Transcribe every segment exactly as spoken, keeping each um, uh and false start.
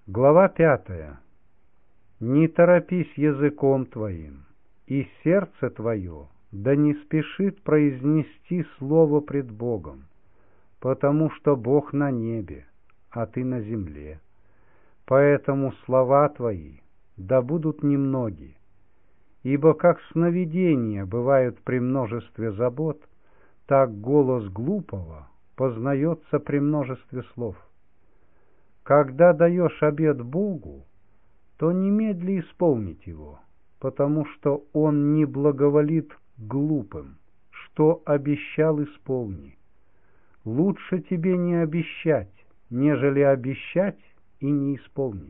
Глава пятая. Не торопись языком твоим, и сердце твое да не спешит произнести слово пред Богом, потому что Бог на небе, а ты на земле. Поэтому слова твои да будут немноги, ибо как сновидения бывают при множестве забот, так голос глупого познается при множестве слов. Когда даешь обет Богу, то немедли исполнить его, потому что Он не благоволит глупым, что обещал исполни. Лучше тебе не обещать, нежели обещать и не исполнить.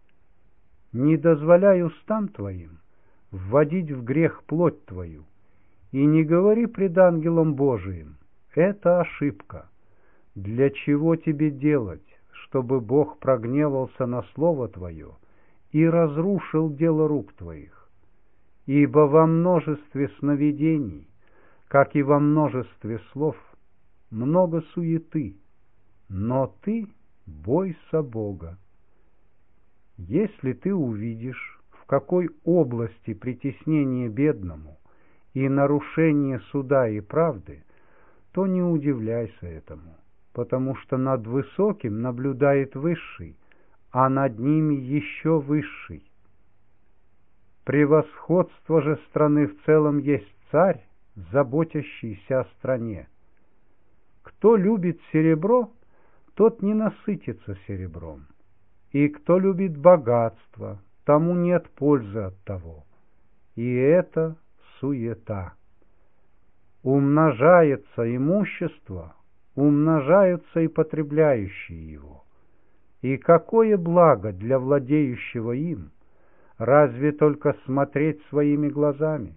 Не дозволяй устам твоим вводить в грех плоть твою, и не говори пред ангелом Божиим: это ошибка. Для чего тебе делать, чтобы Бог прогневался на слово твое и разрушил дело рук твоих? Ибо во множестве сновидений, как и во множестве слов, много суеты, но ты бойся Бога. Если ты увидишь, в какой области притеснение бедному и нарушение суда и правды, то не удивляйся этому, потому что над высоким наблюдает высший, а над ними еще высший. Превосходство же страны в целом есть царь, заботящийся о стране. Кто любит серебро, тот не насытится серебром, и кто любит богатство, тому нет пользы от того. И это суета. Умножается имущество, умножаются и потребляющие его. И какое благо для владеющего им, разве только смотреть своими глазами?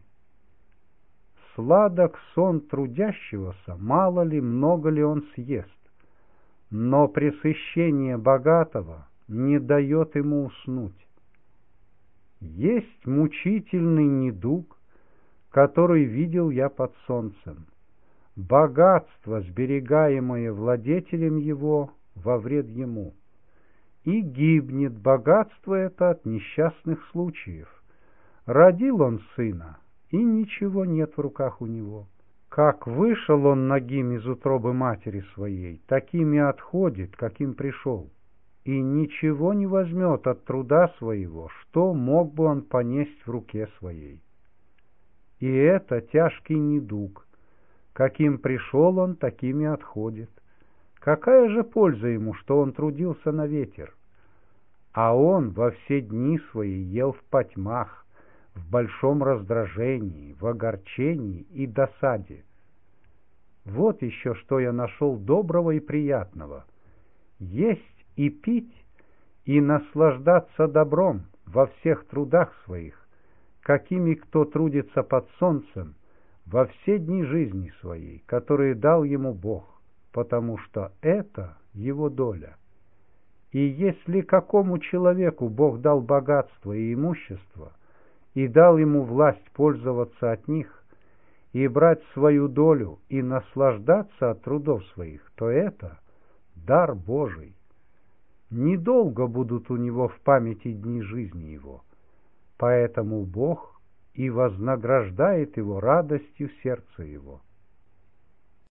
Сладок сон трудящегося, мало ли, много ли он съест, но пресыщение богатого не дает ему уснуть. Есть мучительный недуг, который видел я под солнцем: богатство, сберегаемое владетелем его, во вред ему. И гибнет богатство это от несчастных случаев. Родил он сына, и ничего нет в руках у него. Как вышел он нагим из утробы матери своей, таким и отходит, каким пришел. И ничего не возьмет от труда своего, что мог бы он понесть в руке своей. И это тяжкий недуг. Каким пришел он, таким и отходит. Какая же польза ему, что он трудился на ветер? А он во все дни свои ел в потьмах, в большом раздражении, в огорчении и досаде. Вот еще что я нашел доброго и приятного: есть и пить, и наслаждаться добром во всех трудах своих, какими кто трудится под солнцем во все дни жизни своей, которые дал ему Бог, потому что это его доля. И если какому человеку Бог дал богатство и имущество, и дал ему власть пользоваться от них, и брать свою долю, и наслаждаться от трудов своих, то это дар Божий. Недолго будут у него в памяти дни жизни его, поэтому Бог и вознаграждает его радостью сердца его.